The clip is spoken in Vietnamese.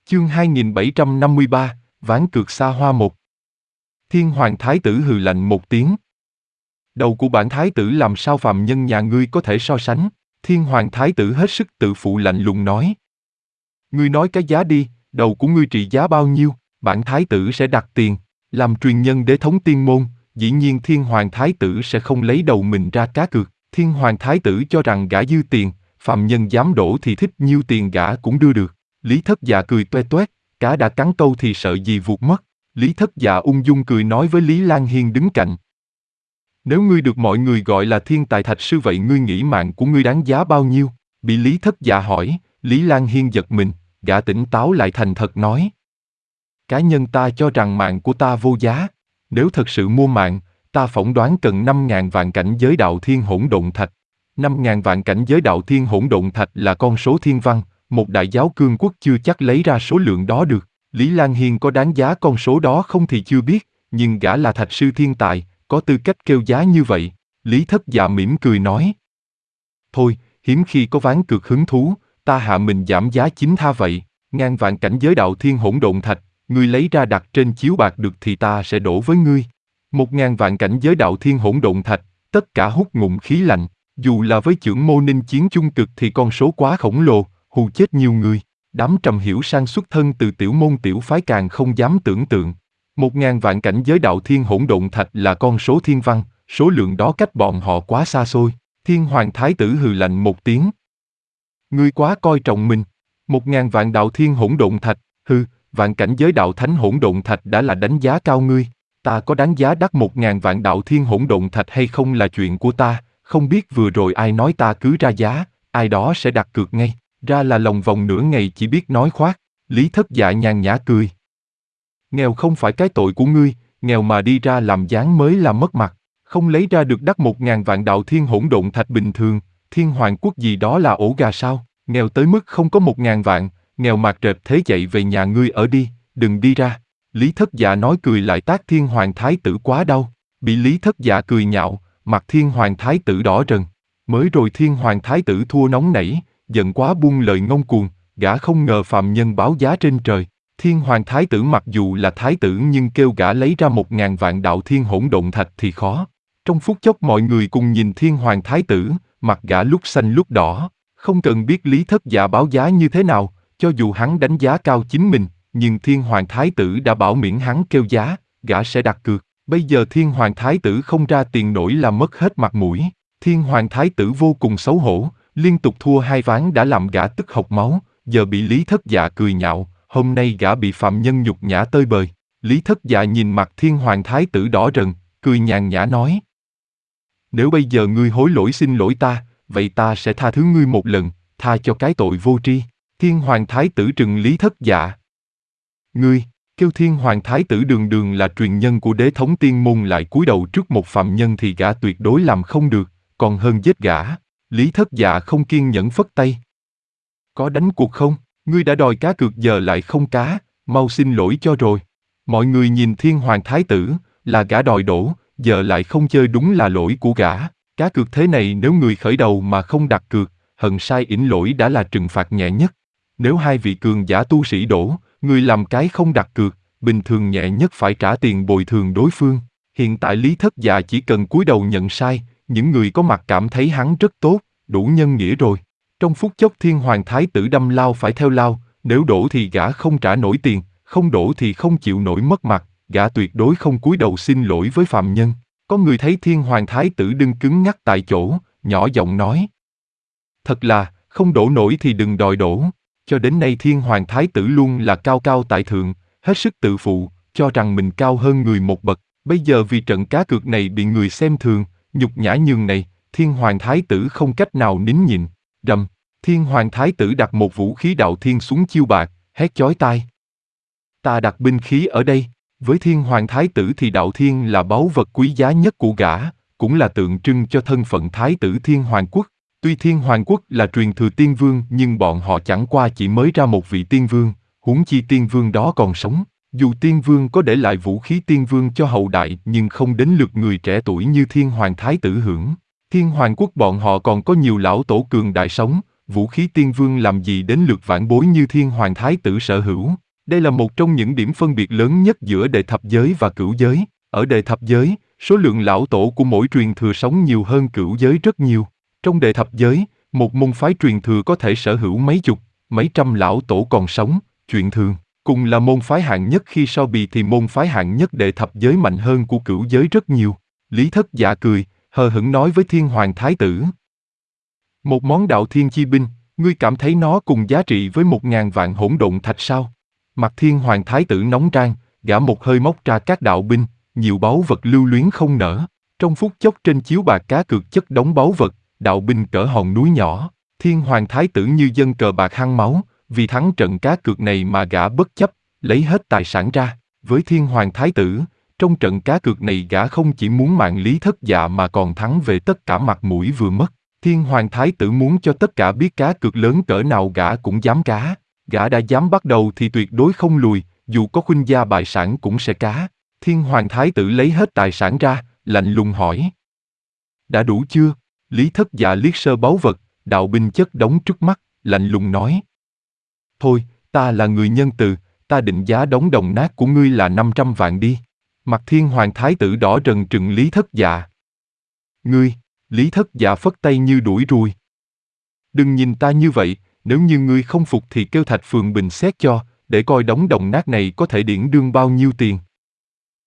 Chương 2753, ván cược xa hoa 1. Thiên hoàng thái tử hừ lạnh một tiếng. Đầu của bản thái tử làm sao phàm nhân nhà ngươi có thể so sánh? Thiên hoàng thái tử hết sức tự phụ lạnh lùng nói. Ngươi nói cái giá đi, đầu của ngươi trị giá bao nhiêu, bản thái tử sẽ đặt tiền. Làm truyền nhân đế thống tiên môn, dĩ nhiên thiên hoàng thái tử sẽ không lấy đầu mình ra cá cược. Thiên hoàng thái tử cho rằng gã dư tiền, phàm nhân dám đổ thì thích nhiêu tiền gã cũng đưa được. Lý Thất Dạ cười toe toét, cá đã cắn câu thì sợ gì vụt mất. Lý Thất Dạ ung dung cười nói với Lý Lan Hiên đứng cạnh. Nếu ngươi được mọi người gọi là thiên tài thạch sư vậy ngươi nghĩ mạng của ngươi đáng giá bao nhiêu? Bị Lý Thất Dạ hỏi, Lý Lan Hiên giật mình, gã tỉnh táo lại thành thật nói. Cá nhân ta cho rằng mạng của ta vô giá. Nếu thật sự mua mạng, ta phỏng đoán cần 5.000 vạn cảnh giới đạo thiên hỗn độn thạch. 5.000 vạn cảnh giới đạo thiên hỗn độn thạch là con số thiên văn, một đại giáo cương quốc chưa chắc lấy ra số lượng đó được. Lý Lan Hiên có đáng giá con số đó không thì chưa biết, nhưng gã là thạch sư thiên tài, có tư cách kêu giá như vậy. Lý Thất Dạ mỉm cười nói. Thôi, hiếm khi có ván cược hứng thú, ta hạ mình giảm giá chính tha vậy. 1.000 vạn cảnh giới đạo thiên hỗn độn thạch, ngươi lấy ra đặt trên chiếu bạc được thì ta sẽ đổ với ngươi. 1.000 vạn cảnh giới đạo thiên hỗn độn thạch, tất cả hút ngụm khí lạnh. Dù là với chưởng mô ninh chiến chung cực thì con số quá khổng lồ, hù chết nhiều người. Đám Trầm Hiểu Sang xuất thân từ tiểu môn tiểu phái càng không dám tưởng tượng. 1.000 vạn cảnh giới đạo thiên hỗn độn thạch là con số thiên văn, số lượng đó cách bọn họ quá xa xôi. Thiên hoàng thái tử hừ lạnh một tiếng. Ngươi quá coi trọng mình. 1.000 vạn đạo thiên hỗn độn thạch, vạn cảnh giới đạo thánh hỗn độn thạch đã là đánh giá cao ngươi. Ta có đáng giá đắt 1.000 vạn đạo thiên hỗn độn thạch hay không là chuyện của ta, không biết vừa rồi ai nói ta cứ ra giá, ai đó sẽ đặt cược ngay. Ra là lòng vòng nửa ngày chỉ biết nói khoác. Lý Thất Dạ nhàn nhã cười. Nghèo không phải cái tội của ngươi, nghèo mà đi ra làm dáng mới là mất mặt. Không lấy ra được đắt 1.000 vạn đạo thiên hỗn độn thạch bình thường, thiên hoàng quốc gì đó là ổ gà sao? Nghèo tới mức không có 1.000 vạn, nghèo mạt rệp thế chạy về nhà ngươi ở đi, đừng đi ra. Lý Thất Dạ nói cười lại tát thiên hoàng thái tử quá đau. Bị Lý Thất Dạ cười nhạo, mặt thiên hoàng thái tử đỏ rần. Mới rồi thiên hoàng thái tử thua nóng nảy, giận quá buông lời ngông cuồng, gã không ngờ phàm nhân báo giá trên trời. Thiên hoàng thái tử mặc dù là thái tử nhưng kêu gã lấy ra 1.000 vạn đạo thiên hỗn độn thạch thì khó. Trong phút chốc mọi người cùng nhìn thiên hoàng thái tử, mặt gã lúc xanh lúc đỏ, không cần biết Lý Thất Dạ báo giá như thế nào, cho dù hắn đánh giá cao chính mình, nhưng thiên hoàng thái tử đã bảo miễn hắn kêu giá, gã sẽ đặt cược. Bây giờ thiên hoàng thái tử không ra tiền nổi là mất hết mặt mũi. Thiên hoàng thái tử vô cùng xấu hổ, liên tục thua 2 ván đã làm gã tức hộc máu, giờ bị Lý Thất Dạ cười nhạo, hôm nay gã bị phạm nhân nhục nhã tơi bời. Lý Thất Dạ nhìn mặt thiên hoàng thái tử đỏ rần, cười nhàn nhã nói. Nếu bây giờ ngươi hối lỗi xin lỗi ta, vậy ta sẽ tha thứ ngươi một lần, tha cho cái tội vô tri. Thiên hoàng thái tử trừng Lý Thất Dạ. Ngươi, kêu thiên hoàng thái tử đường đường là truyền nhân của đế thống tiên môn lại cúi đầu trước một phạm nhân thì gã tuyệt đối làm không được, còn hơn giết gã. Lý Thất Dạ không kiên nhẫn phất tay. Có đánh cuộc không? Ngươi đã đòi cá cược giờ lại không cá, mau xin lỗi cho rồi. Mọi người nhìn thiên hoàng thái tử, là gã đòi đổ, giờ lại không chơi đúng là lỗi của gã. Cá cược thế này nếu người khởi đầu mà không đặt cược, hận sai ỉn lỗi đã là trừng phạt nhẹ nhất. Nếu hai vị cường giả tu sĩ đổ, người làm cái không đặt cược, bình thường nhẹ nhất phải trả tiền bồi thường đối phương. Hiện tại Lý Thất Dạ chỉ cần cúi đầu nhận sai, những người có mặt cảm thấy hắn rất tốt, đủ nhân nghĩa rồi. Trong phút chốc thiên hoàng thái tử đâm lao phải theo lao, nếu đổ thì gã không trả nổi tiền, không đổ thì không chịu nổi mất mặt, gã tuyệt đối không cúi đầu xin lỗi với phạm nhân. Có người thấy thiên hoàng thái tử đứng cứng ngắc tại chỗ, nhỏ giọng nói. Thật là, không đổ nổi thì đừng đòi đổ. Cho đến nay thiên hoàng thái tử luôn là cao cao tại thượng, hết sức tự phụ, cho rằng mình cao hơn người một bậc. Bây giờ vì trận cá cược này bị người xem thường, nhục nhã nhường này, thiên hoàng thái tử không cách nào nín nhịn. Rầm, thiên hoàng thái tử đặt một vũ khí đạo thiên xuống chiêu bạc, hét chói tai. Ta đặt binh khí ở đây. Với thiên hoàng thái tử thì đạo thiên là báu vật quý giá nhất của gã, cũng là tượng trưng cho thân phận thái tử thiên hoàng quốc. Tuy thiên hoàng quốc là truyền thừa tiên vương nhưng bọn họ chẳng qua chỉ mới ra một vị tiên vương, huống chi tiên vương đó còn sống. Dù tiên vương có để lại vũ khí tiên vương cho hậu đại nhưng không đến lượt người trẻ tuổi như thiên hoàng thái tử hưởng. Thiên hoàng quốc bọn họ còn có nhiều lão tổ cường đại sống, vũ khí tiên vương làm gì đến lượt vãn bối như Thiên Hoàng Thái tử sở hữu. Đây là một trong những điểm phân biệt lớn nhất giữa đệ thập giới và cửu giới. Ở đệ thập giới, số lượng lão tổ của mỗi truyền thừa sống nhiều hơn cửu giới rất nhiều. Trong đệ thập giới, một môn phái truyền thừa có thể sở hữu mấy chục, mấy trăm lão tổ còn sống, chuyện thường. Cùng là môn phái hạng nhất khi so bì thì môn phái hạng nhất đệ thập giới mạnh hơn của cửu giới rất nhiều. Lý Thất Dạ cười, hờ hững nói với Thiên Hoàng Thái tử. Một món đạo thiên chi binh, ngươi cảm thấy nó cùng giá trị với 1000 vạn hỗn độn thạch sao? Mặt Thiên Hoàng Thái tử nóng rang, gã một hơi móc ra các đạo binh, nhiều báu vật lưu luyến không nở. Trong phút chốc trên chiếu bạc cá cược chất đống báu vật, đạo binh cỡ hòn núi nhỏ. Thiên Hoàng Thái tử như dân cờ bạc hăng máu, vì thắng trận cá cược này mà gã bất chấp, lấy hết tài sản ra. Với Thiên Hoàng Thái tử, trong trận cá cược này gã không chỉ muốn mạng Lý Thất Dạ mà còn thắng về tất cả mặt mũi vừa mất. Thiên Hoàng Thái tử muốn cho tất cả biết cá cược lớn cỡ nào gã cũng dám cá. Gã đã dám bắt đầu thì tuyệt đối không lùi, dù có khuynh gia bại sản cũng sẽ cá. Thiên Hoàng Thái tử lấy hết tài sản ra, lạnh lùng hỏi. Đã đủ chưa? Lý Thất Dạ liếc sơ báu vật, đạo binh chất đống trước mắt, lạnh lùng nói. Thôi, ta là người nhân từ, ta định giá đống đồng nát của ngươi là 500 vạn đi. Mặt Thiên Hoàng Thái tử đỏ rần trừng Lý Thất Dạ. Ngươi, Lý Thất Dạ phất tay như đuổi ruồi. Đừng nhìn ta như vậy, nếu như ngươi không phục thì kêu Thạch Phường bình xét cho, để coi đống đồng nát này có thể điển đương bao nhiêu tiền.